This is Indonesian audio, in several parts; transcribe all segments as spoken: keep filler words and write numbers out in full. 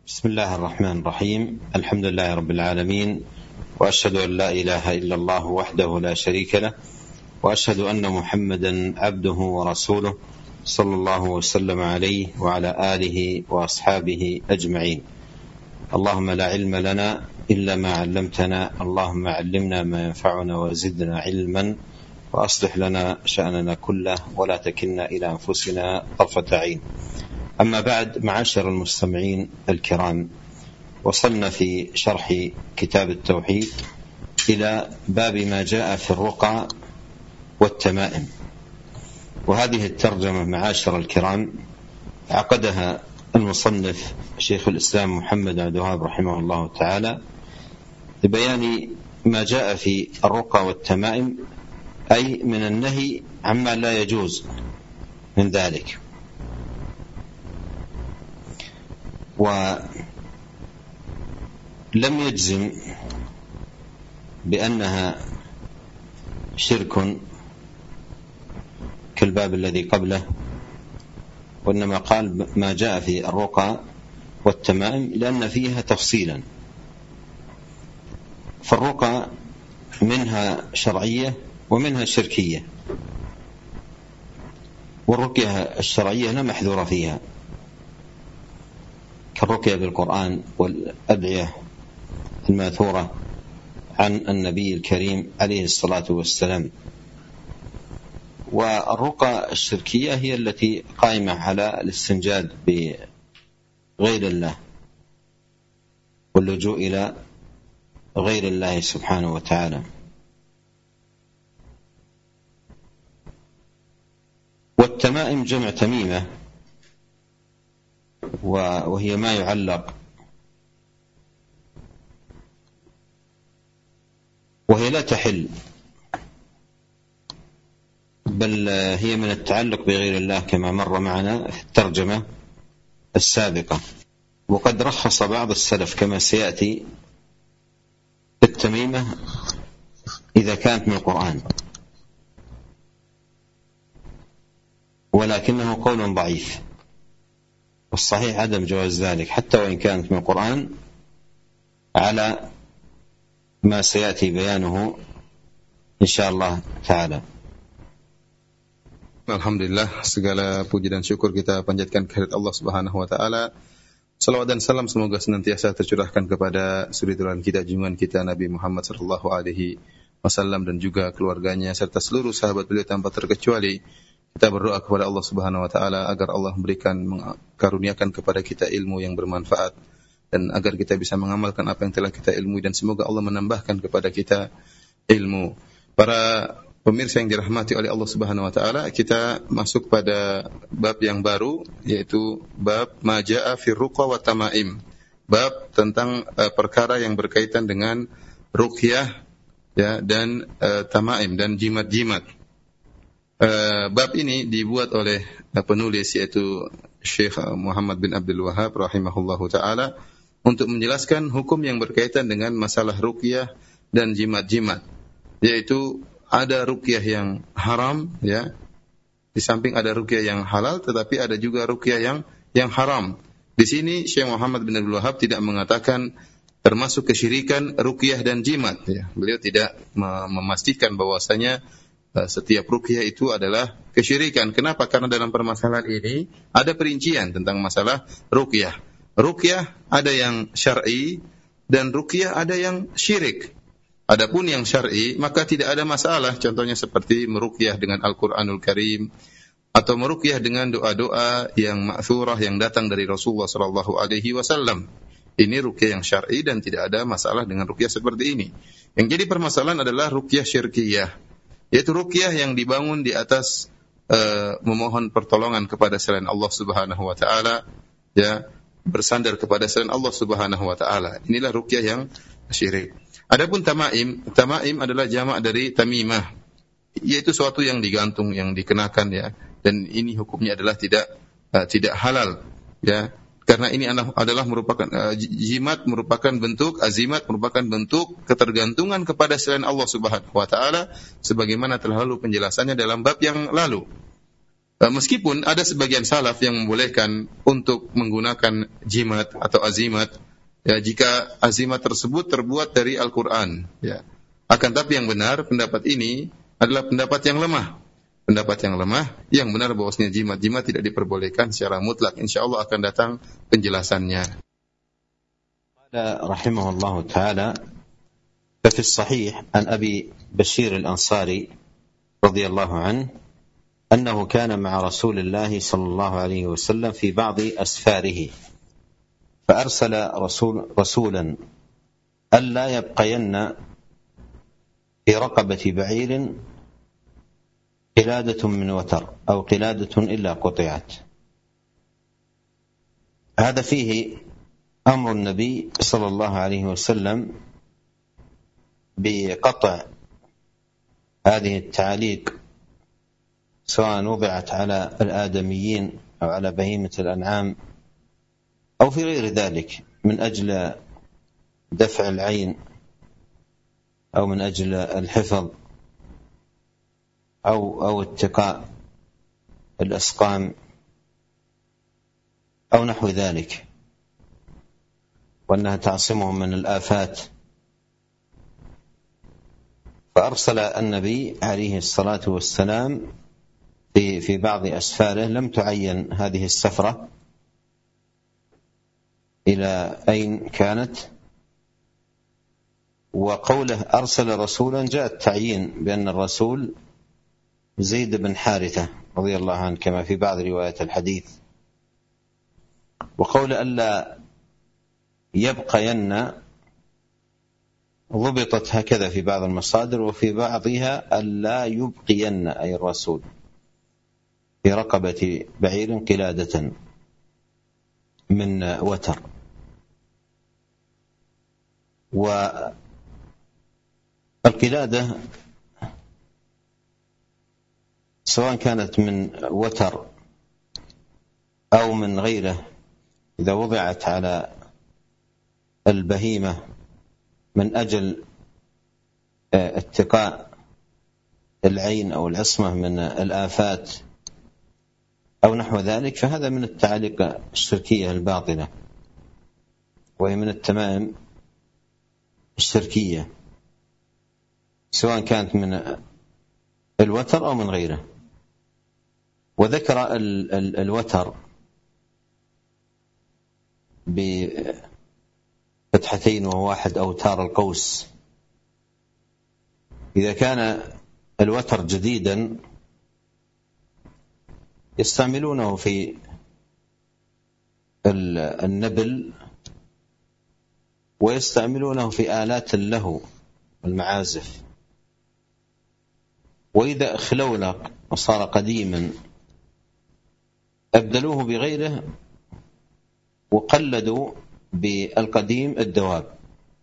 بسم الله الرحمن الرحيم. الحمد لله رب العالمين، وأشهد أن لا إله إلا الله وحده لا شريك له، وأشهد أن محمدا عبده ورسوله صلى الله وسلم عليه وعلى آله وأصحابه أجمعين. اللهم لا علم لنا إلا ما علمتنا، اللهم علمنا ما ينفعنا وزدنا علما، وأصلح لنا شأننا كله ولا تكلنا إلى أنفسنا طرفة عين. أما بعد، معاشر المستمعين الكرام، وصلنا في شرح كتاب التوحيد إلى باب ما جاء في الرقى والتمائم، وهذه الترجمة معاشر الكرام عقدها المصنف شيخ الإسلام محمد عبد الوهاب رحمه الله تعالى لبيان ما جاء في الرقى والتمائم، أي من النهي عما لا يجوز من ذلك. ولم يجزم بأنها شرك كالباب الذي قبله، وإنما قال ما جاء في الرقى والتمائم لأن فيها تفصيلا. فالرقى منها شرعية ومنها شركية، والرقية الشرعية لا محذور فيها كالرقية بالقرآن والأدعية الماثورة عن النبي الكريم عليه الصلاة والسلام. والرقى الشركية هي التي قائمة على الاستنجاد بغير الله واللجوء إلى غير الله سبحانه وتعالى. والتمائم جمع تميمة، وهي ما يعلق، وهي لا تحل، بل هي من التعلق بغير الله كما مر معنا في الترجمة السابقة. وقد رخص بعض السلف كما سيأتي التميمة إذا كانت من القرآن، ولكنه قول ضعيف، والصحيح عدم جواز ذلك حتى وإن كانت من القرآن، على ما سيأتي بيانه إن شاء الله تعالى. Alhamdulillah, segala puji dan syukur kita panjatkan kehadirat Allah Subhanahu wa taala. Salawat dan salam semoga senantiasa tercurahkan kepada suri teladan kita, junjungan kita Nabi Muhammad sallallahu alaihi wasallam dan juga keluarganya serta seluruh sahabat beliau tanpa terkecuali. Kita berdoa kepada Allah Subhanahu wa taala agar Allah memberikan karuniakan kepada kita ilmu yang bermanfaat dan agar kita bisa mengamalkan apa yang telah kita ilmui, dan semoga Allah menambahkan kepada kita ilmu. Para pemirsa yang dirahmati oleh Allah Subhanahu wa taala, kita masuk pada bab yang baru, yaitu bab ma jaa fi ruqa wa tamaim. Bab tentang uh, perkara yang berkaitan dengan ruqyah ya dan uh, tamaim dan jimat-jimat. Uh, bab ini dibuat oleh uh, penulis yaitu Syekh Muhammad bin Abdul Wahhab rahimahullahu taala untuk menjelaskan hukum yang berkaitan dengan masalah ruqyah dan jimat-jimat, yaitu ada ruqyah yang haram ya, di samping ada ruqyah yang halal, tetapi ada juga ruqyah yang yang haram. Di sini Syekh Muhammad bin Abdul Wahhab tidak mengatakan termasuk kesyirikan ruqyah dan jimat ya. Beliau tidak memastikan bahwasanya setiap ruqyah itu adalah kesyirikan. Kenapa? Karena dalam permasalahan ini ada perincian tentang masalah ruqyah. Ruqyah ada yang syar'i dan ruqyah ada yang syirik. Adapun yang syar'i maka tidak ada masalah. Contohnya seperti meruqyah dengan Al-Qur'anul Karim atau meruqyah dengan doa-doa yang ma'thurah yang datang dari Rasulullah sallallahu alaihi wasallam. Ini ruqyah yang syar'i dan tidak ada masalah dengan ruqyah seperti ini. Yang jadi permasalahan adalah ruqyah syirkiyah, yaitu ruqyah yang dibangun di atas uh, memohon pertolongan kepada selain Allah Subhanahu wa taala ya, bersandar kepada selain Allah Subhanahu wa taala. Inilah ruqyah yang syirik. Adapun tamaim, tamaim adalah jamak dari tamimah, yaitu suatu yang digantung, yang dikenakan ya, dan ini hukumnya adalah tidak uh, tidak halal ya, karena ini adalah merupakan uh, jimat merupakan bentuk azimat, merupakan bentuk ketergantungan kepada selain Allah Subhanahu wa taala, sebagaimana telah lalu penjelasannya dalam bab yang lalu. Meskipun ada sebagian salaf yang membolehkan untuk menggunakan jimat atau azimat, ya, jika azimat tersebut terbuat dari Al-Quran, ya. Akan tapi yang benar, pendapat ini adalah pendapat yang lemah. Pendapat yang lemah, yang benar bahwasanya jimat-jimat tidak diperbolehkan secara mutlak. InsyaAllah akan datang penjelasannya. Rahimahullah ta'ala, ففي الصحيح عن أبي بشير الأنصاري رضي الله عنه أنه كان مع رسول الله صلى الله عليه وسلم في بعض أسفاره فأرسل رسول رسولا ألا يبقين في رقبة بعير قلادة من وتر أو قلادة إلا قطعت. هذا فيه أمر النبي صلى الله عليه وسلم بقطع هذه التعاليق سواء وضعت على الآدميين أو على بهيمة الأنعام أو في غير ذلك من أجل دفع العين أو من أجل الحفظ أو أو اتقاء الأسقام أو نحو ذلك، وأنها تعصمهم من الآفات. فأرسل النبي عليه الصلاة والسلام في في بعض أسفاره، لم تعين هذه السفرة إلى أين كانت، وقوله أرسل رسولا جاء التعيين بأن الرسول زيد بن حارثة رضي الله عنه كما في بعض روايات الحديث. وقول ألا يبقين ضبطت هكذا في بعض المصادر، وفي بعضها ألا يبقين أي الرسول في رقبة بعير قلادة من وتر. والقلادة سواء كانت من وتر أو من غيره إذا وضعت على البهيمة من أجل اتقاء العين أو العصمة من الآفات أو نحو ذلك، فهذا من التعاليق الشركية الباطلة، وهي من التمائم الشركية سواء كانت من الوتر أو من غيره. وذكر ال ال الوتر بفتحتين وواحد أوتار القوس. إذا كان الوتر جديدا يستعملونه في النبل ويستعملونه في آلات اللهو والمعازف. وإذا اخلولق وصار قديما أبدلوه بغيره وقلدوا بالقديم الدواب،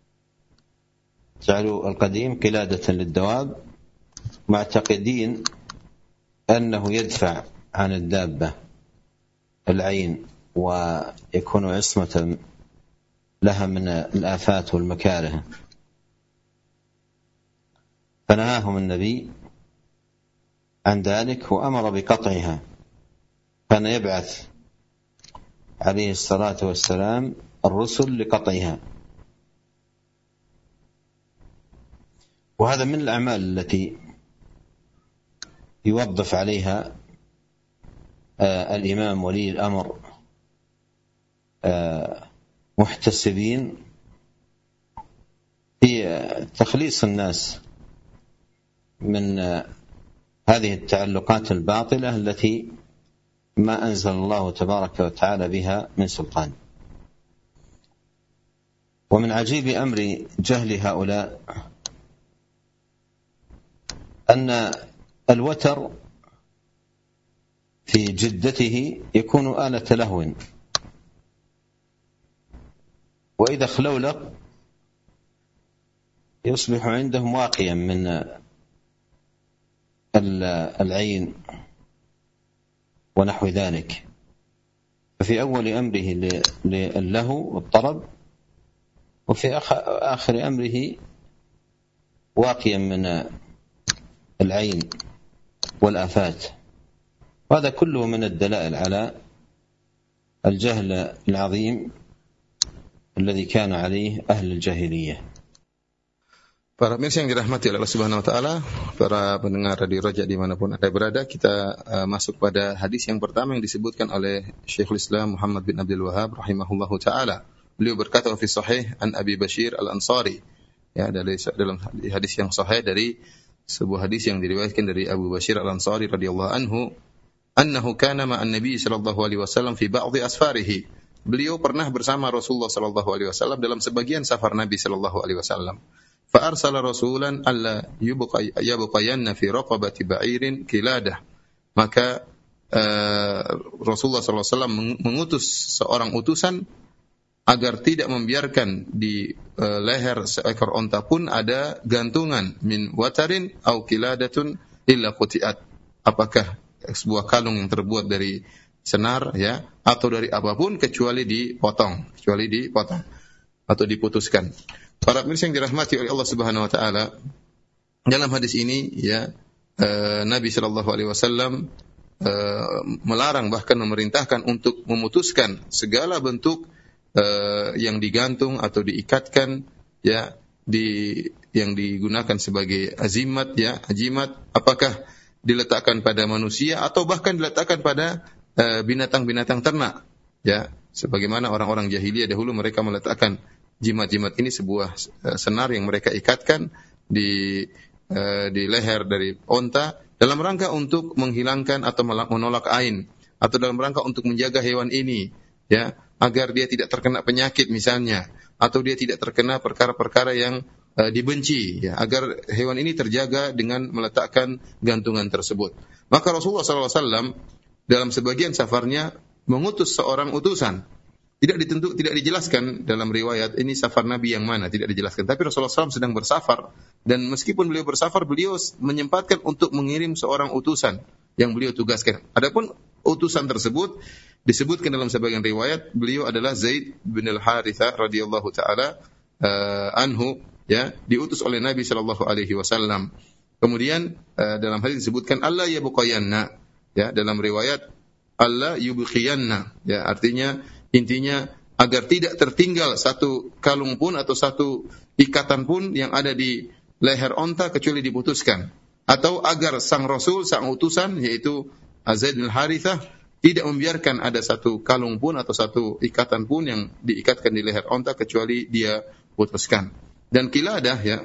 جعلوا القديم قلادة للدواب معتقدين أنه يدفع عن الدابة العين ويكون عصمة لها من الآفات والمكاره. فنهاهم النبي عن ذلك وأمر بقطعها. كان يبعث عليه الصلاة والسلام الرسل لقطعها. وهذا من الأعمال التي يوظف عليها آه الإمام ولي الأمر آه محتسبين في تخليص الناس من آه هذه التعلقات الباطلة التي ما أنزل الله تبارك وتعالى بها من سلطان. ومن عجيب أمر جهل هؤلاء أن الوتر في جدته يكون آلة لهو، وإذا خلولق يصبح عندهم واقيا من العين ونحو ذلك. ففي أول أمره للهو والطرب، وفي آخر أمره واقيا من العين والآفات وهذا كله من الدلائل على الجهل العظيم الذي كان عليه أهل الجاهلية. Para pemirsa yang dirahmati oleh Allah Subhanahu wa taala, para pendengar Radio Raja dimanapun Anda berada, kita uh, masuk pada hadis yang pertama yang disebutkan oleh Syekhul Islam Muhammad bin Abdul Wahhab rahimahullahu taala. Beliau berkata fi sahih an Abi Bashir Al-Ansari, ya, dari dalam hadis yang sahih dari sebuah hadis yang diriwayatkan dari Abu Bashir Al-Ansari radhiyallahu anhu, annahu kana ma'an Nabi sallallahu alaihi wasallam fi ba'dhi asfarihi. Beliau pernah bersama Rasulullah sallallahu alaihi wasallam dalam sebagian safar Nabi sallallahu alaihi wasallam. Fa arsala rasulan alla yubqa yabqayanna fi raqabati ba'irin kiladah. Maka uh, Rasulullah sallallahu alaihi wasallam mengutus seorang utusan agar tidak membiarkan di uh, leher seekor onta pun ada gantungan min watarin au kiladatun illa qutiat. Apakah sebuah kalung yang terbuat dari senar, ya, atau dari apapun kecuali dipotong, kecuali dipotong atau diputuskan. Para pemirsa yang dirahmati oleh Allah Subhanahu wa taala, dalam hadis ini, ya, uh, Nabi sallallahu alaihi wasallam uh, melarang, bahkan memerintahkan untuk memutuskan segala bentuk uh, yang digantung atau diikatkan, ya, di yang digunakan sebagai azimat, ya, ajimat, apakah diletakkan pada manusia atau bahkan diletakkan pada uh, binatang-binatang ternak, ya, sebagaimana orang-orang jahiliyah dahulu mereka meletakkan jimat-jimat ini sebuah uh, senar yang mereka ikatkan di uh, di leher dari onta dalam rangka untuk menghilangkan atau menolak ain, atau dalam rangka untuk menjaga hewan ini, ya, agar dia tidak terkena penyakit misalnya, atau dia tidak terkena perkara-perkara yang uh, dibenci, ya, agar hewan ini terjaga dengan meletakkan gantungan tersebut. Maka Rasulullah sallallahu alaihi wasallam dalam sebagian safarnya mengutus seorang utusan. Tidak ditentu, tidak dijelaskan dalam riwayat ini safar Nabi yang mana, tidak dijelaskan. Tapi Rasulullah sallallahu alaihi wasallam sedang bersafar, dan meskipun beliau bersafar, beliau menyempatkan untuk mengirim seorang utusan yang beliau tugaskan. Adapun utusan tersebut disebutkan dalam sebagian riwayat beliau adalah Zaid bin Al-Harithah radhiyallahu taala uh, anhu, ya, diutus oleh Nabi sallallahu alaihi wasallam. Kemudian uh, dalam hadis disebutkan Allah yabqayanna, ya, dalam riwayat Allah yubqiyanna, ya, artinya intinya agar tidak tertinggal satu kalung pun atau satu ikatan pun yang ada di leher onta kecuali diputuskan, atau agar sang Rasul, sang utusan yaitu Zaid bin Harithah tidak membiarkan ada satu kalung pun atau satu ikatan pun yang diikatkan di leher onta kecuali dia putuskan. Dan kiladah, ya,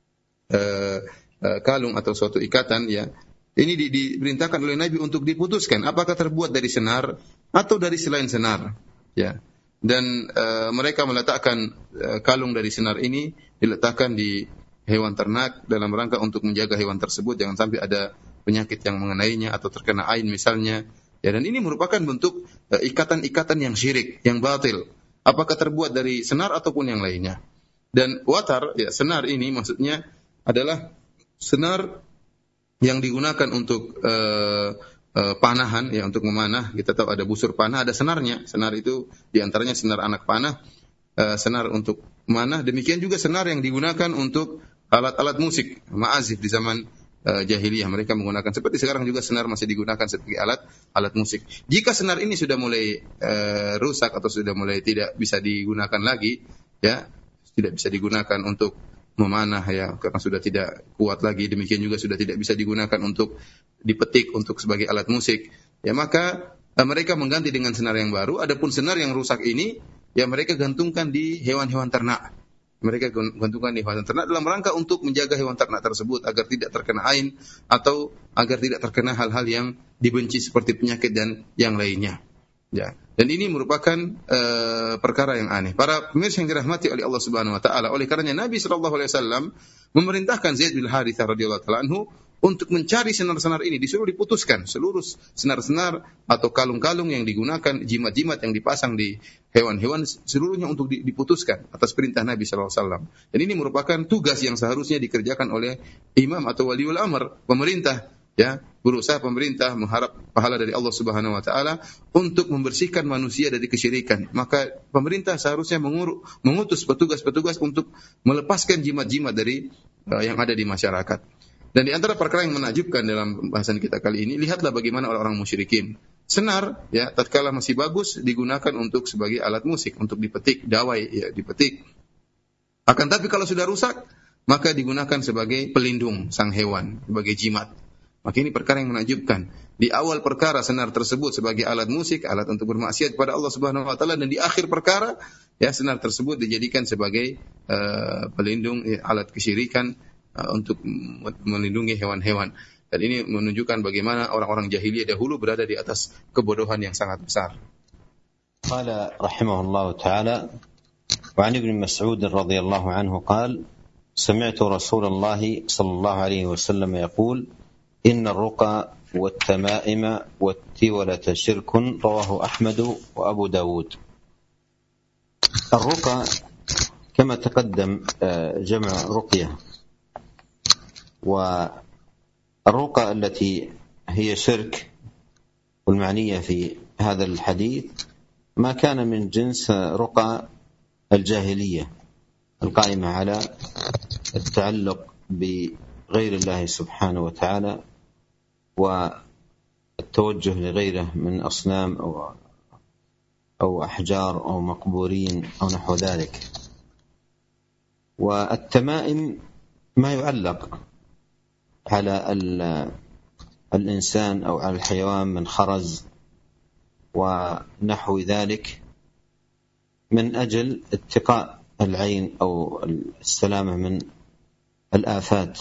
uh, uh, kalung atau suatu ikatan, ya, ini di, diperintahkan oleh Nabi untuk diputuskan apakah terbuat dari senar atau dari selain senar, ya. Dan uh, mereka meletakkan uh, kalung dari senar ini diletakkan di hewan ternak dalam rangka untuk menjaga hewan tersebut jangan sampai ada penyakit yang mengenainya atau terkena ain misalnya, ya. Dan ini merupakan bentuk uh, ikatan-ikatan yang syirik, yang batil, apakah terbuat dari senar ataupun yang lainnya. Dan watar, ya, senar ini maksudnya adalah senar yang digunakan untuk uh, uh, panahan, ya, untuk memanah. Kita tahu ada busur panah, ada senarnya. Senar itu diantaranya senar anak panah, uh, senar untuk memanah. Demikian juga senar yang digunakan untuk alat-alat musik, ma'azif di zaman uh, jahiliyah. Mereka menggunakan, seperti sekarang juga senar masih digunakan sebagai alat alat musik. Jika senar ini sudah mulai uh, rusak atau sudah mulai tidak bisa digunakan lagi, ya, tidak bisa digunakan untuk memanah, ya, karena sudah tidak kuat lagi, demikian juga sudah tidak bisa digunakan untuk dipetik untuk sebagai alat musik, ya, maka eh, mereka mengganti dengan senar yang baru. Adapun senar yang rusak ini, ya, mereka gantungkan di hewan-hewan ternak. Mereka gantungkan di hewan ternak dalam rangka untuk menjaga hewan ternak tersebut agar tidak terkena ain atau agar tidak terkena hal-hal yang dibenci seperti penyakit dan yang lainnya, ya. Dan ini merupakan uh, perkara yang aneh. Para pemirsa yang dirahmati oleh Allah Subhanahu wa taala, oleh karenanya Nabi sallallahu alaihi wasallam memerintahkan Zaid bin Harithah radhiyallahu taala anhu untuk mencari senar-senar ini, disuruh diputuskan seluruh senar-senar atau kalung-kalung yang digunakan, jimat-jimat yang dipasang di hewan-hewan, seluruhnya untuk diputuskan atas perintah Nabi sallallahu alaihi wasallam. Dan ini merupakan tugas yang seharusnya dikerjakan oleh imam atau waliul amr, pemerintah, ya, berusaha pemerintah mengharap pahala dari Allah Subhanahu wa taala untuk membersihkan manusia dari kesyirikan. Maka pemerintah seharusnya mengurus, mengutus petugas-petugas untuk melepaskan jimat-jimat dari uh, yang ada di masyarakat. Dan di antara perkara yang menakjubkan dalam bahasan kita kali ini, lihatlah bagaimana orang-orang musyrikin. Senar, ya, tatkala masih bagus digunakan untuk sebagai alat musik, untuk dipetik, dawai, ya, dipetik. Akan tapi kalau sudah rusak, maka digunakan sebagai pelindung sang hewan, sebagai jimat. Maka ini perkara yang menakjubkan. Di awal perkara senar tersebut sebagai alat musik, alat untuk bermaksiat kepada Allah Subhanahu wa taala, dan di akhir perkara ya senar tersebut dijadikan sebagai uh, pelindung, ya, alat kesyirikan uh, untuk melindungi hewan-hewan. Dan ini menunjukkan bagaimana orang-orang jahiliyah dahulu berada di atas kebodohan yang sangat besar. Qala rahimahullah ta'ala wa 'an ibn Mas'ud radhiyallahu anhu qala sami'tu Rasulullah sallallahu alaihi wasallam yaqul inna ar-ruqa wat-tama'ima wat-tiwalata shirkun rawahu Ahmad wa Abu Dawud. Ar-ruqa kama taqaddam jam' ruqyah wa الرقى التي هي شرك والمعنية في هذا الحديث ما كان من جنس رقى الجاهلية القائمة على التعلق بغير الله سبحانه وتعالى والتوجه لغيره من أصنام أو أو أحجار أو مقبورين أو نحو ذلك. والتمائم ما يعلق على الإنسان أو على الحيوان من خرز ونحو ذلك من أجل اتقاء العين أو السلامة من الآفات.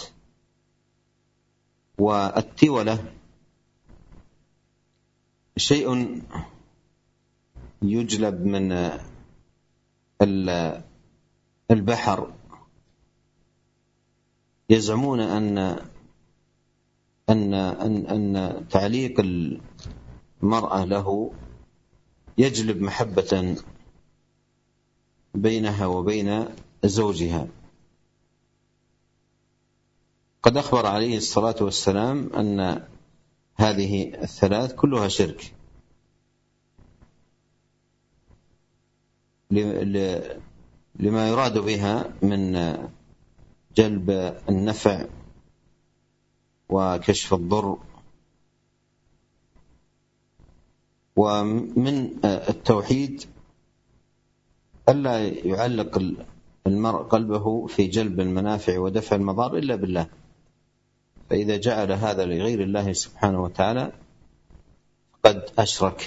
والتولة شيء يجلب من البحر، يزعمون أن أن أن أن تعليق المرأة له يجلب محبة بينها وبين زوجها. قد أخبر عليه الصلاة والسلام أن هذه الثلاث كلها شرك لما يراد بها من جلب النفع وكشف الضر. ومن التوحيد ألا يعلق المرء قلبه في جلب المنافع ودفع المضار إلا بالله، فإذا جعل هذا لغير الله سبحانه وتعالى قد أشرك.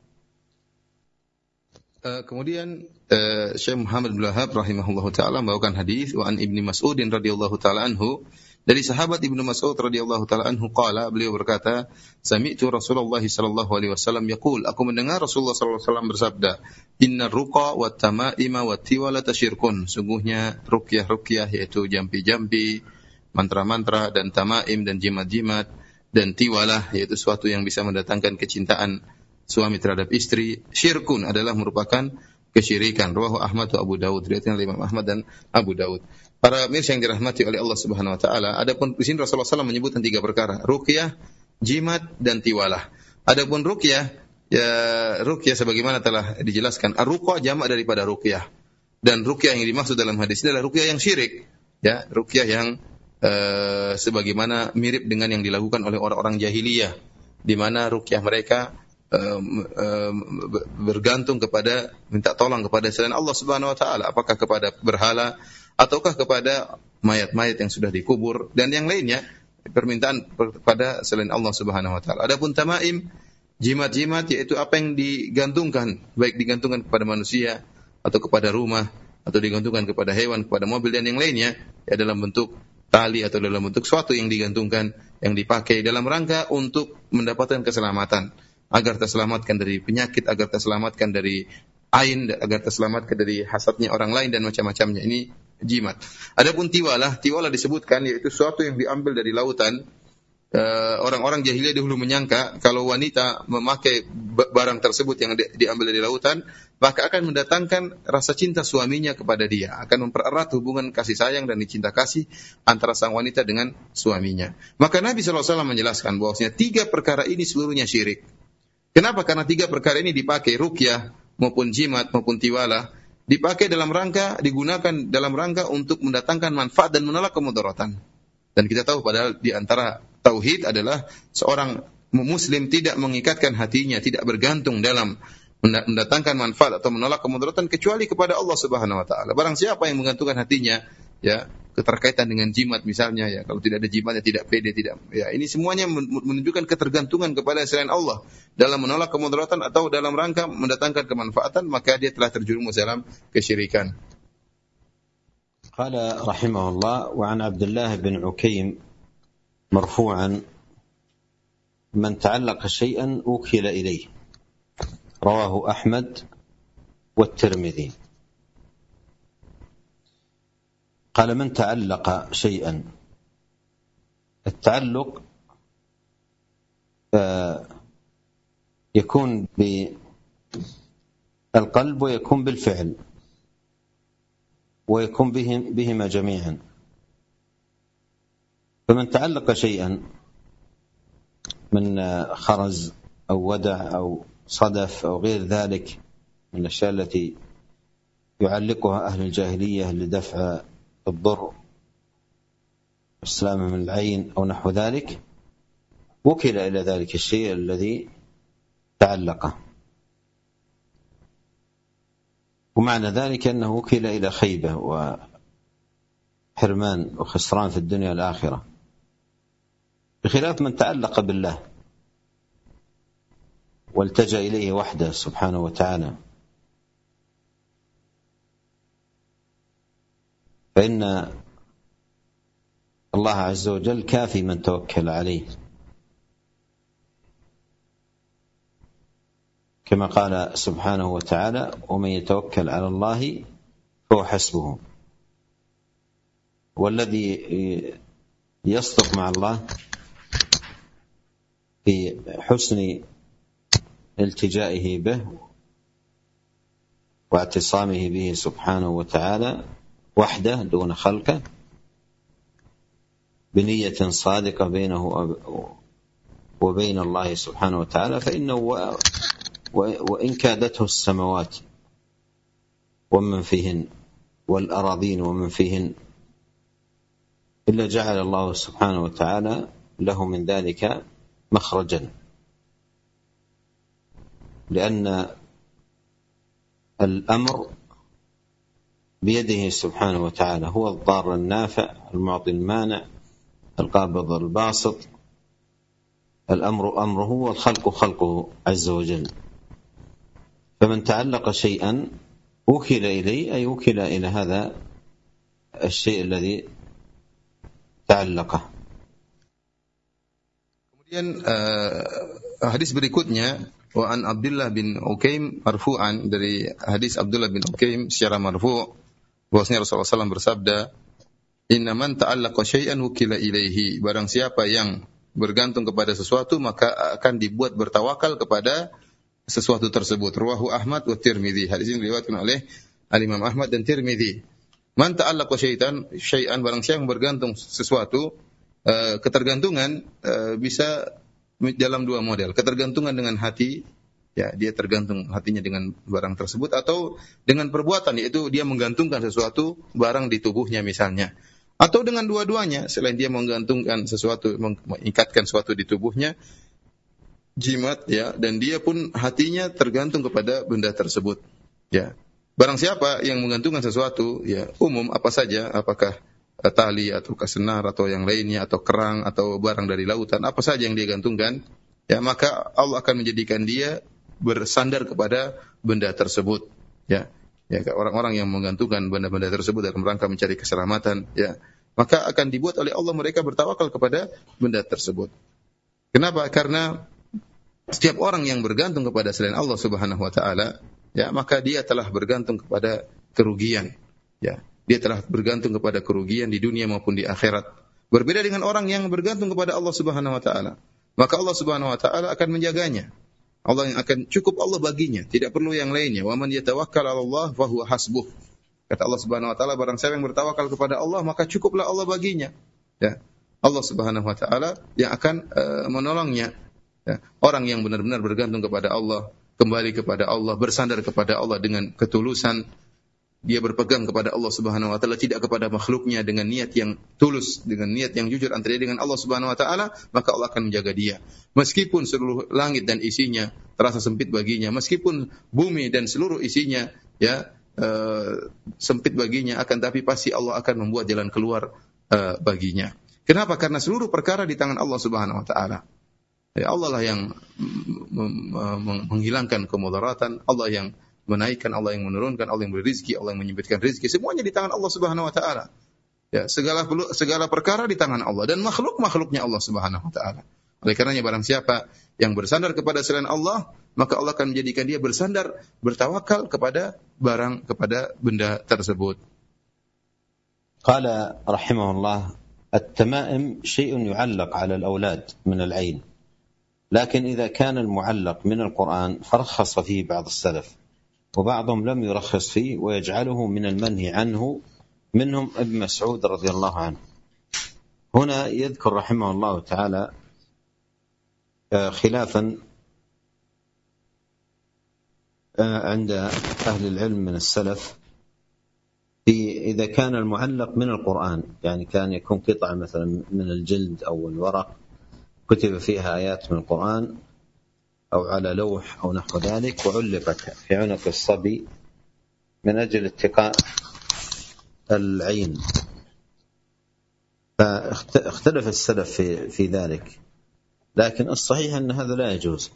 Kemudian uh, Syekh Muhammad bin Wahab rahimahullahu taala membawakan hadis wa an Ibnu Mas'ud radhiyallahu taala anhu, dari sahabat Ibnu Mas'ud radhiyallahu taala anhu qala, beliau berkata, sami'tu Rasulullah sallallahu alaihi wasallam yaqul, aku mendengar Rasulullah sallallahu alaihi wasallam bersabda, innar ruqa wat tama'ima wat tiwalata syirkun, sungguhnya ruqyah-ruqyah yaitu jampi-jampi, mantra-mantra dan tamaim dan jimat-jimat dan tiwalah yaitu sesuatu yang bisa mendatangkan kecintaan suami terhadap istri, syirkun adalah merupakan kesyirikan. Rawahu Ahmad wa Abu Dawud, riwayatnya Imam Ahmad dan Abu Dawud. Para mirsa yang dirahmati oleh Allah Subhanahu wa taala, adapun di sini Rasulullah sallallahu alaihi wasallam menyebutkan tiga perkara, ruqyah, jimat dan tiwalah. Adapun ruqyah, ya ruqyah sebagaimana telah dijelaskan, ar-ruqa jamak daripada ruqyah. Dan ruqyah yang dimaksud dalam hadis ini adalah ruqyah yang syirik, ya, ruqyah yang uh, sebagaimana mirip dengan yang dilakukan oleh orang-orang jahiliyah, di mana ruqyah mereka Um, um, bergantung kepada, minta tolong kepada selain Allah Subhanahu wa taala, apakah kepada berhala ataukah kepada mayat-mayat yang sudah dikubur dan yang lainnya, permintaan kepada selain Allah Subhanahu wa taala. Adapun tamaim, jimat-jimat yaitu apa yang digantungkan, baik digantungkan kepada manusia atau kepada rumah atau digantungkan kepada hewan, kepada mobil dan yang lainnya, ya dalam bentuk tali atau dalam bentuk suatu yang digantungkan, yang dipakai dalam rangka untuk mendapatkan keselamatan, agar terselamatkan dari penyakit, agar terselamatkan dari ain, agar terselamatkan dari hasadnya orang lain dan macam-macamnya. Ini jimat. Adapun tiwalah, tiwalah disebutkan yaitu sesuatu yang diambil dari lautan. Uh, orang-orang jahiliyah dahulu menyangka kalau wanita memakai barang tersebut yang di- diambil dari lautan, maka akan mendatangkan rasa cinta suaminya kepada dia, akan mempererat hubungan kasih sayang dan cinta kasih antara sang wanita dengan suaminya. Maka Nabi sallallahu alaihi wasallam menjelaskan bahwasanya tiga perkara ini seluruhnya syirik. Kenapa? Karena tiga perkara ini dipakai, ruqyah maupun jimat maupun tiwalah, dipakai dalam rangka, digunakan dalam rangka untuk mendatangkan manfaat dan menolak kemudaratan. Dan kita tahu padahal di antara tauhid adalah seorang muslim tidak mengikatkan hatinya, tidak bergantung dalam mendatangkan manfaat atau menolak kemudaratan kecuali kepada Allah Subhanahu wa taala. Barang siapa yang menggantungkan hatinya, ya, keterkaitan dengan jimat misalnya, ya, kalau tidak ada jimatnya tidak pede, tidak, ya, ini semuanya menunjukkan ketergantungan kepada selain Allah dalam menolak kemudaratan atau dalam rangka mendatangkan kemanfaatan, maka dia telah terjerumus dalam kesyirikan. Qala rahimahullah wa an Abdullah bin Ukaim marfu'an man ta'allaqa shay'an ukila ilayhi rawahu Ahmad wa Tirmidzi. قال من تعلق شيئا التعلق يكون بالقلب ويكون بالفعل ويكون بهما جميعا. فمن تعلق شيئا من خرز أو ودع أو صدف أو غير ذلك من الأشياء التي يعلقها أهل الجاهلية لدفع الضر والسلامة من العين أو نحو ذلك وكل إلى ذلك الشيء الذي تعلقه، ومعنى ذلك أنه وكل إلى خيبة وحرمان وخسران في الدنيا والآخرة، بخلاف من تعلق بالله والتجأ إليه وحده سبحانه وتعالى، فإن الله عز وجل كافي من توكل عليه، كما قال سبحانه وتعالى ومن يتوكل على الله فهو حسبه. والذي يصدق مع الله في حسن التجائه به واعتصامه به سبحانه وتعالى وحده دون خلقه بنية صادقة بينه وبين الله سبحانه وتعالى، فإنه وإن كادته السماوات ومن فيهن والأراضين ومن فيهن إلا جعل الله سبحانه وتعالى له من ذلك مخرجا، لأن الأمر بيده سبحانه وتعالى، هو الضار النافع المعطي المانع القابض الباسط، الأمر أمره والخلق خلقه عز وجل. فمن تعلق شيئا وكل إليه أي وكل إلى هذا الشيء الذي تعلقه. Kemudian uh, hadis berikutnya wa an Abdullah bin Ukaim marfu'an, dari hadis Abdullah bin Ukaim secara marfu' bahwasanya Rasulullah shallallahu alaihi wasallam bersabda, inna man ta'allaqa syai'an wukila ilaihi, barang siapa yang bergantung kepada sesuatu maka akan dibuat bertawakal kepada sesuatu tersebut. Rawahu Ahmad wa Tirmidzi, hadis ini diriwayatkan oleh Al-Imam Ahmad dan Tirmidzi. Man ta'allaqa syai'an syai'an, barang siapa yang bergantung sesuatu, uh, ketergantungan uh, bisa dalam dua model, ketergantungan dengan hati, ya, dia tergantung hatinya dengan barang tersebut, atau dengan perbuatan, yaitu dia menggantungkan sesuatu barang di tubuhnya misalnya, atau dengan dua-duanya, selain dia menggantungkan sesuatu, mengikatkan sesuatu di tubuhnya, jimat, ya, dan dia pun hatinya tergantung kepada benda tersebut, ya. Barang siapa yang menggantungkan sesuatu, ya, umum apa saja, apakah tali atau senar atau yang lainnya, atau kerang atau barang dari lautan, apa saja yang dia gantungkan, ya, maka Allah akan menjadikan dia bersandar kepada benda tersebut, ya. Ya, orang-orang yang menggantungkan benda-benda tersebut dalam rangka mencari keselamatan, ya, maka akan dibuat oleh Allah mereka bertawakal kepada benda tersebut. Kenapa? Karena setiap orang yang bergantung kepada selain Allah Subhanahu wa taala, ya, maka dia telah bergantung kepada kerugian, ya. Dia telah bergantung kepada kerugian di dunia maupun di akhirat. Berbeda dengan orang yang bergantung kepada Allah Subhanahu wa taala, maka Allah Subhanahu wa taala akan menjaganya. Allah yang akan cukup Allah baginya, tidak perlu yang lainnya. Wa man yatawakkal 'ala Allah fa huwa hasbuh. Kata Allah Subhanahu wa taala, barang siapa yang bertawakal kepada Allah, maka cukuplah Allah baginya. Ya. Allah Subhanahu wa taala yang akan uh, menolongnya. Ya. Orang yang benar-benar bergantung kepada Allah, kembali kepada Allah, bersandar kepada Allah dengan ketulusan, dia berpegang kepada Allah Subhanahu wa taala, tidak kepada makhluknya dengan niat yang tulus, dengan niat yang jujur antara dia dengan Allah Subhanahu wa taala, maka Allah akan menjaga dia. Meskipun seluruh langit dan isinya terasa sempit baginya, meskipun bumi dan seluruh isinya ya uh, sempit baginya, akan tapi pasti Allah akan membuat jalan keluar uh, baginya. Kenapa? Karena seluruh perkara di tangan Allah Subhanahu wa taala. Ya, Allah lah yang menghilangkan kemudaratan, Allah yang menaikkan, Allah yang menurunkan, Allah yang beri rezeki, Allah yang menyempitkan rezeki, semuanya di tangan Allah Subhanahu wa taala. Ya, segala segala perkara di tangan Allah dan makhluk-makhluknya Allah Subhanahu wa taala. Oleh karenanya barang siapa yang bersandar kepada selain Allah, maka Allah akan menjadikan dia bersandar, bertawakal kepada barang, kepada benda tersebut. Qala rahimahullah, at-tama'im syai'un yu'allaq 'ala al-awlad min al-'ain. Lakin idza kana al-mu'allaq min al-Qur'an farkhasa fihi ba'd as-salaf. وبعضهم لم يرخص فيه ويجعله من المنهي عنه منهم ابن مسعود رضي الله عنه. هنا يذكر رحمه الله تعالى خلافا عند أهل العلم من السلف في إذا كان المعلق من القرآن، يعني كان يكون قطعة مثلا من الجلد أو الورق كتب فيها آيات من القرآن أو على لوح أو نحو ذلك وعلقت في عنق الصبي من أجل اتقاء العين، فاختلف السلف في في ذلك. لكن الصحيح أن هذا لا يجوز،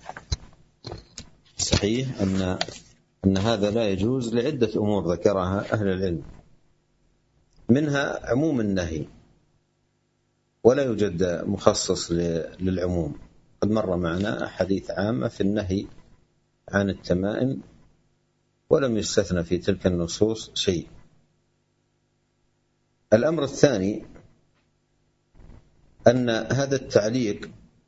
صحيح أن أن هذا لا يجوز لعدة أمور ذكرها أهل العلم، منها عموم النهي، ولا يوجد مخصص للعموم. قد مر معنا حديث عامة في النهي عن التمائم ولم يستثنى في تلك النصوص شيء. الأمر الثاني أن هذا التعليق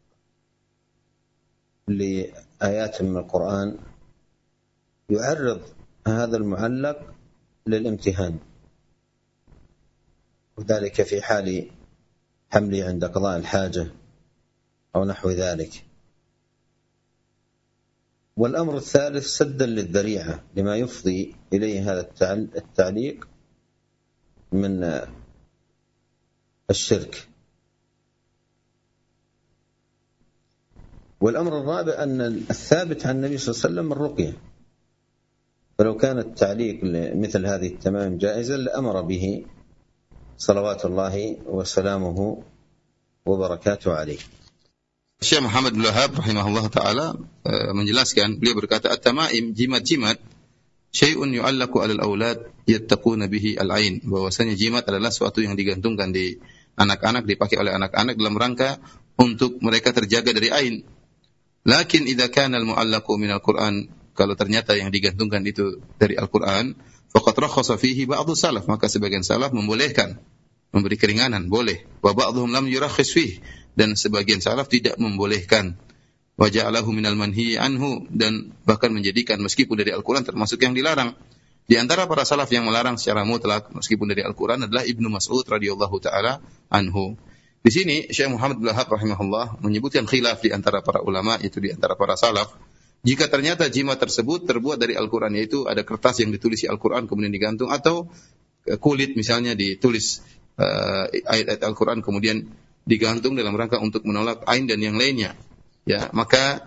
لآيات من القرآن يعرض هذا المعلق للامتهان، وذلك في حال حمله عند قضاء الحاجة أو نحو ذلك. والأمر الثالث سدا للذريعة لما يفضي إليه هذا التعليق من الشرك. والأمر الرابع أن الثابت عن النبي صلى الله عليه وسلم الرقية، فلو كان التعليق مثل هذه التمائم جائزا لأمر به صلوات الله وسلامه وبركاته عليه. Syekh Muhammad bin Wahab rahimahullah taala uh, menjelaskan, beliau berkata, at-tamaim, jimat-jimat, syai'un yu'allaqu 'alal aulad yattaquna bihi al-'ain, bahwasanya jimat adalah sesuatu yang digantungkan di anak-anak, dipakai oleh anak-anak dalam rangka untuk mereka terjaga dari ain. Lakin idza kana al-mu'allaqu min al-Qur'an, kalau ternyata yang digantungkan itu dari Al-Qur'an, faqad rakhasa fihi ba'dhu salaf, maka sebagian salaf membolehkan, memberi keringanan, boleh. Wa ba'dhum lam yurakhis fihi, dan sebagian salaf tidak membolehkan. Wa ja'alahu minal manhi anhu, dan bahkan menjadikan meskipun dari Al-Qur'an termasuk yang dilarang. Di antara para salaf yang melarang secara mutlak meskipun dari Al-Qur'an adalah Ibnu Mas'ud radhiyallahu taala anhu. Di sini Syekh Muhammad bin Wahab rahimahullah menyebutkan khilaf di antara para ulama, yaitu di antara para salaf. Jika ternyata jimat tersebut terbuat dari Al-Qur'an, yaitu ada kertas yang ditulisi Al-Qur'an kemudian digantung, atau kulit misalnya ditulis uh, ayat-ayat Al-Qur'an kemudian digantung dalam rangka untuk menolak ain dan yang lainnya, ya, maka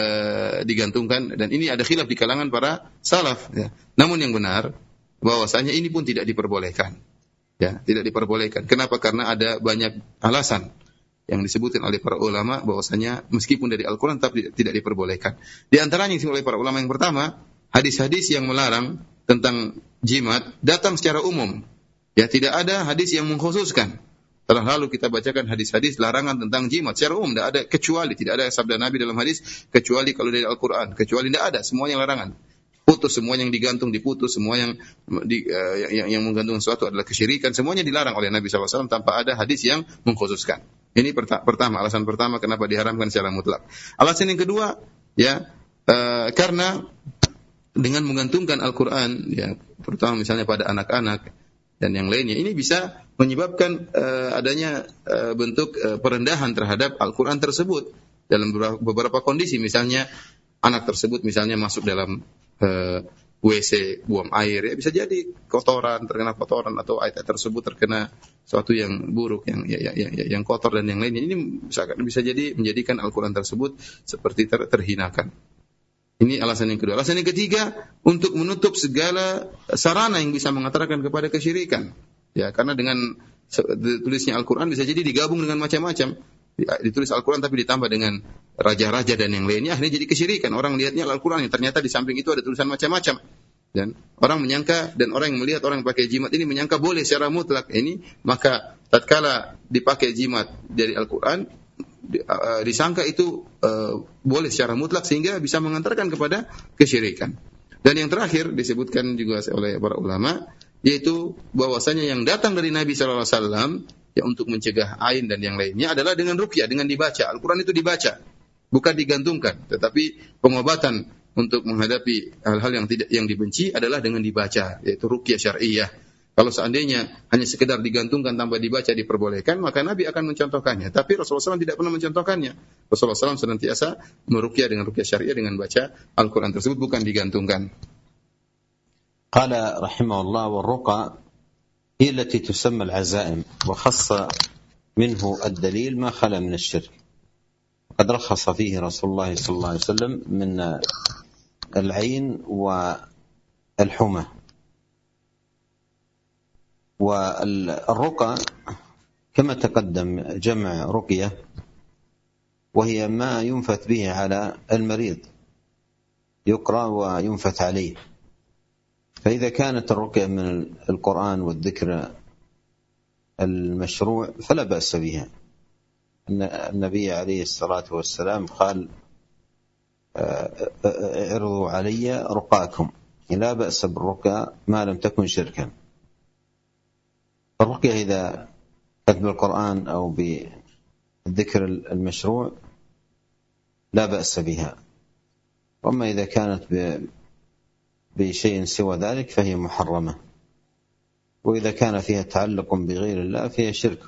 uh, digantungkan, dan ini ada khilaf di kalangan para salaf, ya. Namun yang benar bahwasanya ini pun tidak diperbolehkan, ya, tidak diperbolehkan. Kenapa? Karena ada banyak alasan yang disebutkan oleh para ulama bahwasanya meskipun dari Al-Qur'an tapi tidak diperbolehkan. Di antaranya yang disebut oleh para ulama yang pertama, hadis-hadis yang melarang tentang jimat datang secara umum, ya, tidak ada hadis yang mengkhususkan. Telah lalu kita bacakan hadis-hadis larangan tentang jimat secara umum, tidak ada kecuali, tidak ada sabda Nabi dalam hadis kecuali kalau dari Al-Qur'an, kecuali tidak ada, semuanya larangan. Putus, semua yang digantung diputus, semua yang di, uh, yang, yang menggantung sesuatu adalah kesyirikan, semuanya dilarang oleh Nabi shallallahu alaihi wasallam tanpa ada hadis yang mengkhususkan. Ini perta- pertama, alasan pertama kenapa diharamkan secara mutlak. Alasan yang kedua, ya, uh, karena dengan menggantungkan Al-Qur'an, ya, terutama misalnya pada anak-anak dan yang lainnya, ini bisa menyebabkan uh, adanya uh, bentuk uh, perendahan terhadap Al-Qur'an tersebut dalam beberapa kondisi. Misalnya anak tersebut misalnya masuk dalam uh, W C buang air, ya bisa jadi kotoran, terkena kotoran atau ayat tersebut terkena sesuatu yang buruk, yang yang, yang, yang kotor dan yang lainnya. Ini bisa, bisa jadi menjadikan Al-Quran tersebut seperti ter, terhinakan. Ini alasan yang kedua. Alasan yang ketiga, untuk menutup segala sarana yang bisa mengantarkan kepada kesyirikan. Ya, karena dengan tulisnya Al-Quran bisa jadi digabung dengan macam-macam. Ditulis Al-Quran tapi ditambah dengan raja-raja dan yang lainnya, akhirnya jadi kesyirikan. Orang lihatnya Al-Quran, yang ternyata di samping itu ada tulisan macam-macam. Dan orang menyangka, dan orang yang melihat orang yang pakai jimat ini menyangka boleh secara mutlak ini, maka tatkala dipakai jimat dari Al-Quran, disangka itu uh, boleh secara mutlak sehingga bisa mengantarkan kepada kesyirikan. Dan yang terakhir disebutkan juga oleh para ulama, yaitu bahwasanya yang datang dari Nabi sallallahu alaihi wasallam ya untuk mencegah ain dan yang lainnya adalah dengan ruqyah, dengan dibaca. Al-Quran itu dibaca, bukan digantungkan, tetapi pengobatan untuk menghadapi hal-hal yang tidak yang dibenci adalah dengan dibaca, yaitu ruqyah syar'iyyah. Kalau seandainya hanya sekedar digantungkan tanpa dibaca diperbolehkan, maka Nabi akan mencontohkannya. Tapi Rasulullah shallallahu alaihi wasallam tidak pernah mencontohkannya. Rasulullah shallallahu alaihi wasallam senantiasa meruqyah dengan ruqyah syariah dengan baca Al-Quran tersebut, bukan digantungkan. Qala rahimahullah wa ruqa هي التي تسمى العزائم وخص منه الدليل ما خلا من الشرك قد رخص فيه رسول الله صلى الله عليه وسلم من العين والحمى والرقى كما تقدم جمع رقية وهي ما ينفث به على المريض يقرأ وينفث عليه فإذا كانت الرقية من القرآن والذكر المشروع فلا بأس بها. النبي عليه الصلاة والسلام قال اعرضوا علي رقاكم، لا بأس بالرقى ما لم تكن شركا. الرقية إذا كانت بالقرآن أو بالذكر المشروع لا بأس بها، وأما إذا كانت ب بشيء سوى ذلك فهي محرمة، وإذا كان فيها تعلق بغير الله فهي شرك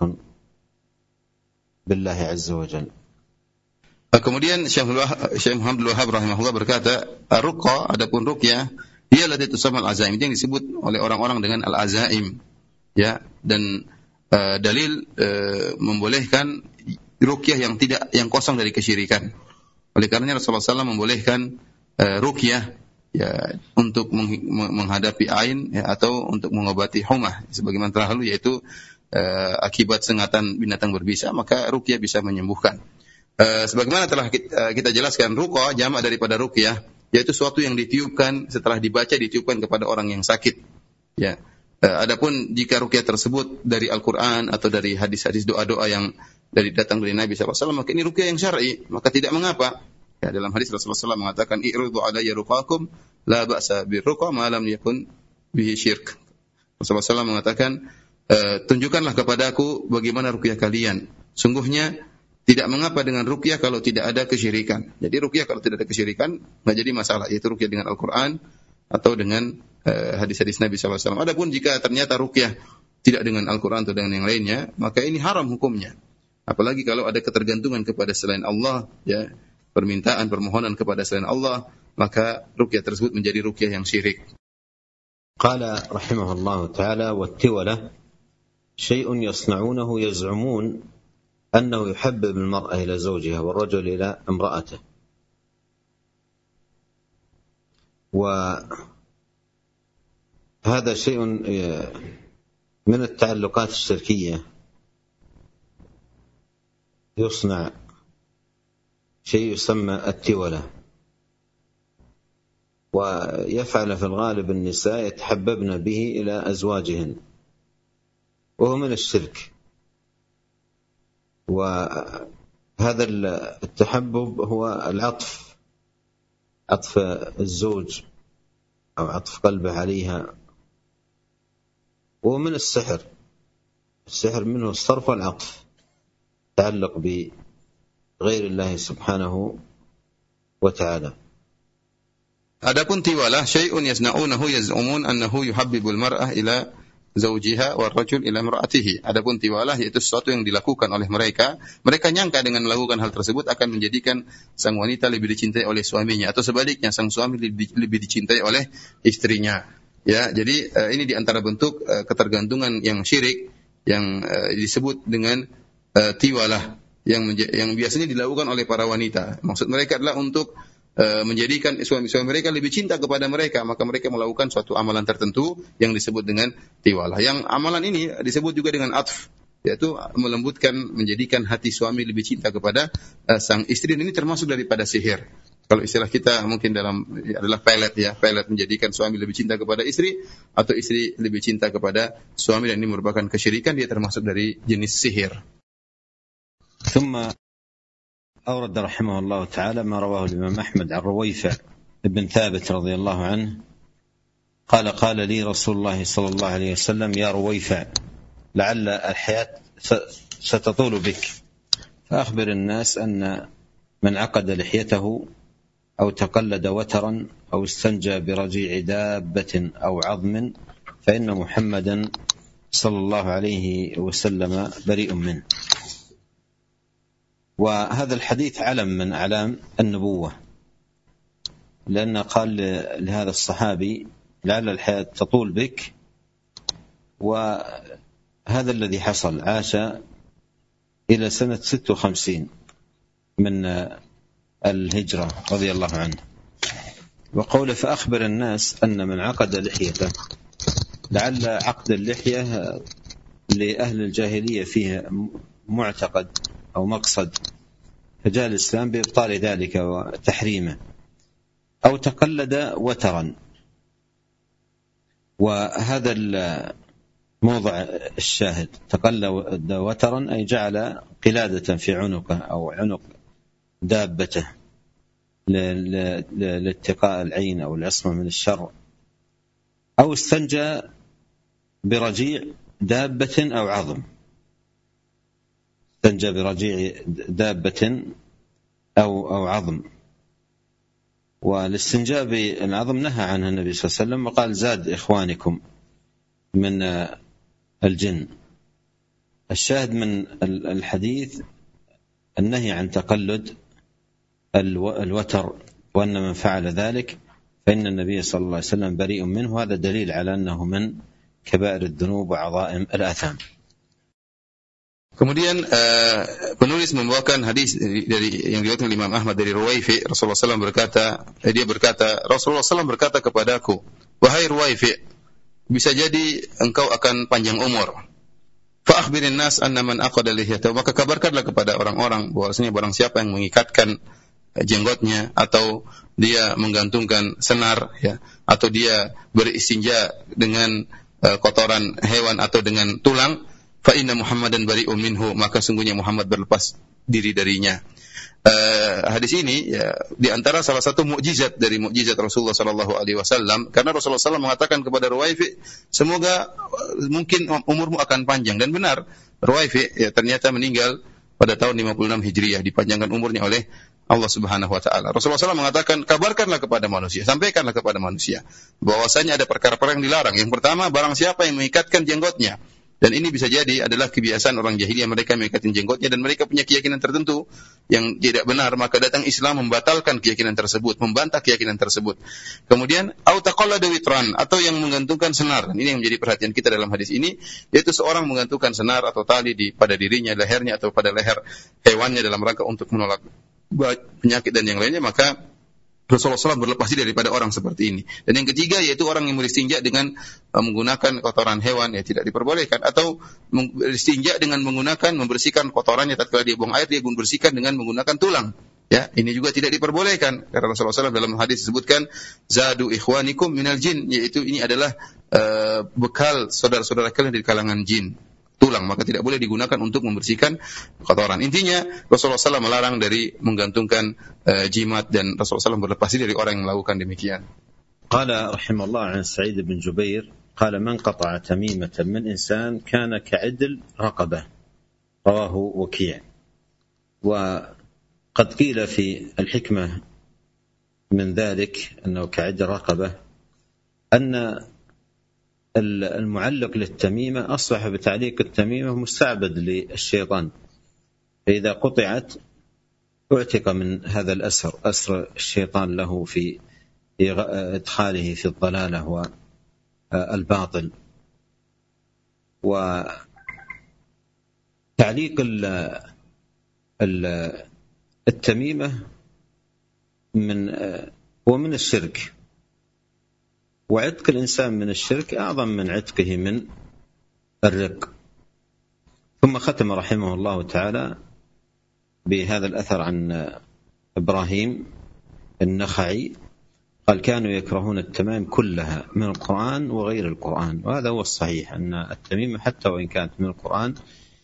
بالله عز وجل. Kemudian Syekh Muhammad Abdul Wahhab rahimahullah berkata, ruqa, adapun ruqyah, ia ladzi tusamma al-azaim, yang disebut oleh orang-orang dengan al-azaim, ya, dan uh, dalil uh, membolehkan ruqyah yang tidak yang kosong dari kesyirikan. Oleh karenanya Rasulullah shallallahu alaihi wasallam membolehkan uh, ruqyah ya untuk menghadapi ain ya, atau untuk mengobati humah sebagaimana terdahulu, yaitu uh, akibat sengatan binatang berbisa, maka ruqyah bisa menyembuhkan. Uh, sebagaimana telah kita, uh, kita jelaskan, ruqa jamak daripada ruqyah, yaitu suatu yang ditiupkan setelah dibaca, ditiupkan kepada orang yang sakit. Ya. Uh, adapun jika ruqyah tersebut dari Al-Quran atau dari hadis-hadis doa-doa yang dari datang dari Nabi sallallahu alaihi wasallam, maka ini ruqyah yang syar'i, maka tidak mengapa. Ya, dalam hadis Rasulullah shallallahu alaihi wasallam mengatakan, "I'ridu alayya ruqakum, la ba'sa birruqa ma lam yakun bihi syirk." Rasulullah shallallahu alaihi wasallam mengatakan, e, tunjukkanlah kepadaku bagaimana ruqyah kalian. Sungguhnya tidak mengapa dengan ruqyah kalau tidak ada kesyirikan. Jadi ruqyah kalau tidak ada kesyirikan enggak jadi masalah, yaitu ruqyah dengan Al-Qur'an atau dengan e, hadis-hadis Nabi sallallahu alaihi wasallam. Adapun jika ternyata ruqyah tidak dengan Al-Qur'an atau dengan yang lainnya, maka ini haram hukumnya. Apalagi kalau ada ketergantungan kepada selain Allah, ya, permintaan, permohonan kepada selain Allah, maka ruqyah tersebut menjadi ruqyah yang syirik. Qala rahimahullah ta'ala wat-tiwala syai'un yasna'unahu yaz'umun annahu yuhabbib al-mar'a ila zawjiha wal-rajul ila imra'atihi. Wa hadha syai'un min at-ta'alluqat ash-shirkiyyah yusna' شيء يسمى التولة، ويفعل في الغالب النساء يتحببن به إلى أزواجهن، وهو من الشرك. وهذا التحبب هو العطف، عطف الزوج أو عطف قلبه عليها، وهو من السحر. السحر منه الصرف والعطف، تعلق ب غير الله سبحانه وتعالى. Adapun tiwalah syai'un yasna'unahu yaz'umun annahu yuhabbibul mar'ah ila zawjiha war rajul ila imra'atihi. Adapun tiwalah yaitu sesuatu yang dilakukan oleh mereka, mereka nyangka dengan melakukan hal tersebut akan menjadikan sang wanita lebih dicintai oleh suaminya, atau sebaliknya sang suami lebih, lebih dicintai oleh istrinya. Ya, jadi uh, ini di antara bentuk uh, ketergantungan yang syirik yang uh, disebut dengan uh, tiwalah yang menja- yang biasanya dilakukan oleh para wanita. Maksud mereka adalah untuk Uh, menjadikan suami-suami mereka lebih cinta kepada mereka, maka mereka melakukan suatu amalan tertentu yang disebut dengan tiwalah. Yang amalan ini disebut juga dengan atf, yaitu melembutkan, menjadikan hati suami lebih cinta kepada uh, sang istri. Dan ini termasuk daripada sihir. Kalau istilah kita mungkin dalam ya, adalah pelet ya, pelet menjadikan suami lebih cinta kepada istri atau istri lebih cinta kepada suami, dan ini merupakan kesyirikan, dia termasuk dari jenis sihir. ثم أورد رحمه الله تعالى ما رواه الإمام أحمد عن رويفع بن ثابت رضي الله عنه قال قال لي رسول الله صلى الله عليه وسلم يا رويفع لعل الحياة ستطول بك فأخبر الناس أن من عقد لحيته أو تقلد وترا أو استنجى برجيع دابة أو عظم فإن محمدا صلى الله عليه وسلم بريء منه. وهذا الحديث علم من أعلام النبوة، لأن قال لهذا الصحابي لعل الحياة تطول بك، وهذا الذي حصل. عاش إلى سنة ست وخمسين من الهجرة رضي الله عنه. وقوله فأخبر الناس أن من عقد لحيته، لعل عقد اللحية لأهل الجاهلية فيه معتقد أو مقصد، فجاء الإسلام بإبطال ذلك وتحريمه. أو تقلد وترا، وهذا الموضع الشاهد، تقلد وترا أي جعل قلادة في عنقه أو عنق دابته لاتقاء العين أو العصمة من الشر. أو استنجى برجيع دابة أو عظم، استنجى برجيع دابة أو أو عظم. والاستنجاء بالعظم نهى عنه النبي صلى الله عليه وسلم، وقال زاد إخوانكم من الجن. الشاهد من الحديث النهي عن تقلد الوتر، وأن من فعل ذلك فإن النبي صلى الله عليه وسلم بريء منه. هذا دليل على أنه من كبائر الذنوب وعظائم الآثام. Kemudian uh, penulis membawakan hadis dari, dari yang diriwayatkan oleh Imam Ahmad dari Ruwaifi. Rasulullah sallallahu alaihi wasallam berkata, eh, dia berkata, Rasulullah sallallahu alaihi wasallam berkata kepadaku, wahai Ruwaifi, bisa jadi engkau akan panjang umur. Fa akhbirin nas anna man aqada lihyatahu, maka kabarkanlah kepada orang-orang bahwasanya barang siapa yang mengikatkan jenggotnya, atau dia menggantungkan senar, ya, atau dia beristinja dengan uh, kotoran hewan atau dengan tulang, fa inna Muhammadan bari'un minhu, maka sungguhnya Muhammad berlepas diri darinya. Uh, hadis ini ya, di antara salah satu mukjizat dari mukjizat Rasulullah sallallahu alaihi wasallam, karena Rasulullah sallallahu alaihi wasallam mengatakan kepada Ruwaifi, semoga uh, mungkin umurmu akan panjang. Dan benar, Ruwaifi ya, ternyata meninggal pada tahun lima puluh enam Hijriah, dipanjangkan umurnya oleh Allah Subhanahu wa taala. Rasulullah sallallahu alaihi wasallam mengatakan, kabarkanlah kepada manusia, sampaikanlah kepada manusia bahwasanya ada perkara-perkara yang dilarang. Yang pertama, barang siapa yang mengikatkan jenggotnya. Dan ini bisa jadi adalah kebiasaan orang jahiliyah, mereka mengikatkan jenggotnya dan mereka punya keyakinan tertentu yang tidak benar, maka datang Islam membatalkan keyakinan tersebut, membantah keyakinan tersebut. Kemudian au taqallada witran, atau yang menggantungkan senar. Ini yang menjadi perhatian kita dalam hadis ini, yaitu seorang menggantungkan senar atau tali di pada dirinya, lehernya atau pada leher hewannya dalam rangka untuk menolak penyakit dan yang lainnya, maka Rasulullah sallallahu alaihi wasallam berlepas diri daripada orang seperti ini. Dan yang ketiga yaitu orang yang beristinja dengan uh, menggunakan kotoran hewan, ya tidak diperbolehkan. Atau beristinja dengan menggunakan, membersihkan kotorannya tatkala dia buang air, dia pun bersihkan dengan menggunakan tulang. Ya, ini juga tidak diperbolehkan. Karena Rasulullah sallallahu alaihi wasallam dalam hadis disebutkan zadu ikhwanikum minal jin, yaitu ini adalah uh, bekal saudara-saudara kalian dari kalangan jin. Tulang, maka tidak boleh digunakan untuk membersihkan kotoran. Intinya Rasulullah sallallahu alaihi wasallam melarang dari menggantungkan uh, jimat, dan Rasulullah sallallahu alaihi wasallam berlepas diri dari orang yang melakukan demikian. Qala rahimahullah an Sa'id bin Jubair qala man qata'a tamimatan min insan kana ka'idl raqabah, rawahu Waki'. Wa qad qila fi al-hikmah min dhalik annahu ka'idl raqabah anna المعلق للتميمة أصبح بتعليق التميمة مستعبد للشيطان، فإذا قطعت اعتق من هذا الأسر، أسر الشيطان له في إدخاله في الضلالة والباطل. وتعليق التميمة من ومن الشرك، وعتق الإنسان من الشرك أعظم من عتقه من الرق. ثم ختم رحمه الله تعالى بهذا الأثر عن إبراهيم النخعي قال: كانوا يكرهون التمائم كلها من القرآن وغير القرآن. وهذا هو الصحيح، أن التميمة حتى وإن كانت من القرآن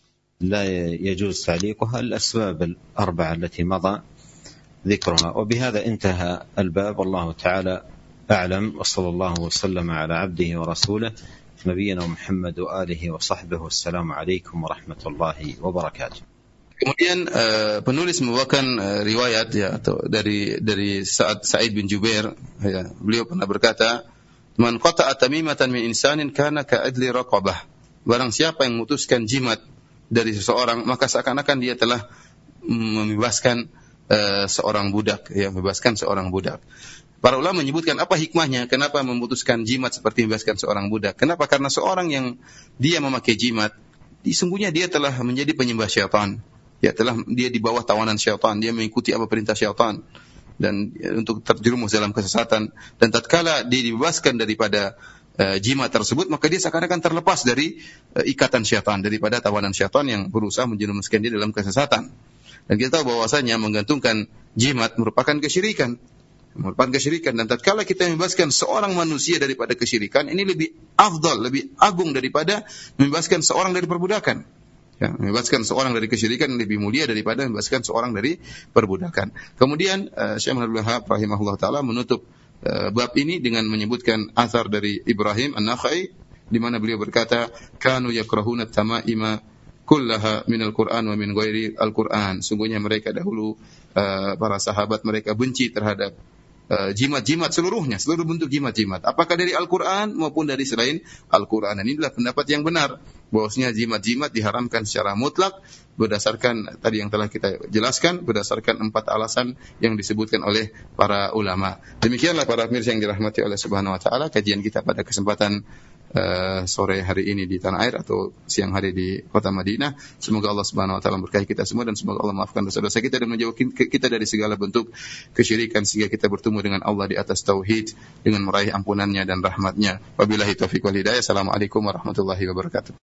لا يجوز تعليقها، الأسباب الأربعة التي مضى ذكرها. وبهذا انتهى الباب، والله تعالى أعلم، وصلى الله وسلم على عبده ورسوله نبينا محمد وآله وصحبه. والسلام عليكم ورحمة الله وبركاته. Kemudian uh, penulis membawakan uh, riwayat ya atau dari dari Sa'ad Sa'id bin Jubair ya, beliau pernah berkata, "Man qata'a tamimatan min insanin kana ka'adli raqabah." Barang siapa yang memutuskan jimat dari seseorang, maka seakan-akan dia telah membebaskan uh, seorang budak, ya, membebaskan seorang budak. Para ulama menyebutkan apa hikmahnya, kenapa memutuskan jimat seperti membebaskan seorang budak. Kenapa? Karena seorang yang dia memakai jimat, sesungguhnya dia telah menjadi penyembah syaitan. Ya, telah dia di bawah tawanan syaitan, dia mengikuti apa perintah syaitan dan ya, untuk terjerumus dalam kesesatan. Dan tatkala dia dibebaskan daripada uh, jimat tersebut, maka dia seakan-akan terlepas dari uh, ikatan syaitan, daripada tawanan syaitan yang berusaha menjerumuskan dia dalam kesesatan. Dan kita tahu bahwasanya menggantungkan jimat merupakan kesyirikan. merupakan kesyirikan, dan tatkala kita membebaskan seorang manusia daripada kesyirikan, ini lebih afdal, lebih agung daripada membebaskan seorang dari perbudakan. Ya, membebaskan seorang dari kesyirikan lebih mulia daripada membebaskan seorang dari perbudakan. Kemudian uh, Syekh Abdul Wahhab rahimahullah taala menutup uh, bab ini dengan menyebutkan athar dari Ibrahim An-Nakhai di mana beliau berkata, "Kanu yakrahuna at-tama'ima kullaha minal Qur'an wa min ghairi al-Qur'an." Sungguhnya mereka dahulu uh, para sahabat mereka benci terhadap uh, jimat-jimat seluruhnya, seluruh bentuk jimat-jimat, apakah dari Al-Qur'an maupun dari selain Al-Qur'an. Dan inilah pendapat yang benar, bahwasanya jimat-jimat diharamkan secara mutlak berdasarkan tadi yang telah kita jelaskan, berdasarkan empat alasan yang disebutkan oleh para ulama. Demikianlah para pemirsa yang dirahmati oleh Subhanahu wa taala, kajian kita pada kesempatan uh, sore hari ini di tanah air atau siang hari di kota Madinah. Semoga Allah Subhanahu wa taala memberkahi kita semua, dan semoga Allah maafkan dosa-dosa kita dan menjauhkan kita dari segala bentuk kesyirikan, sehingga kita bertemu dengan Allah di atas tauhid dengan meraih ampunannya dan rahmatnya. Wabillahi taufiq wal hidayah. Assalamualaikum warahmatullahi wabarakatuh.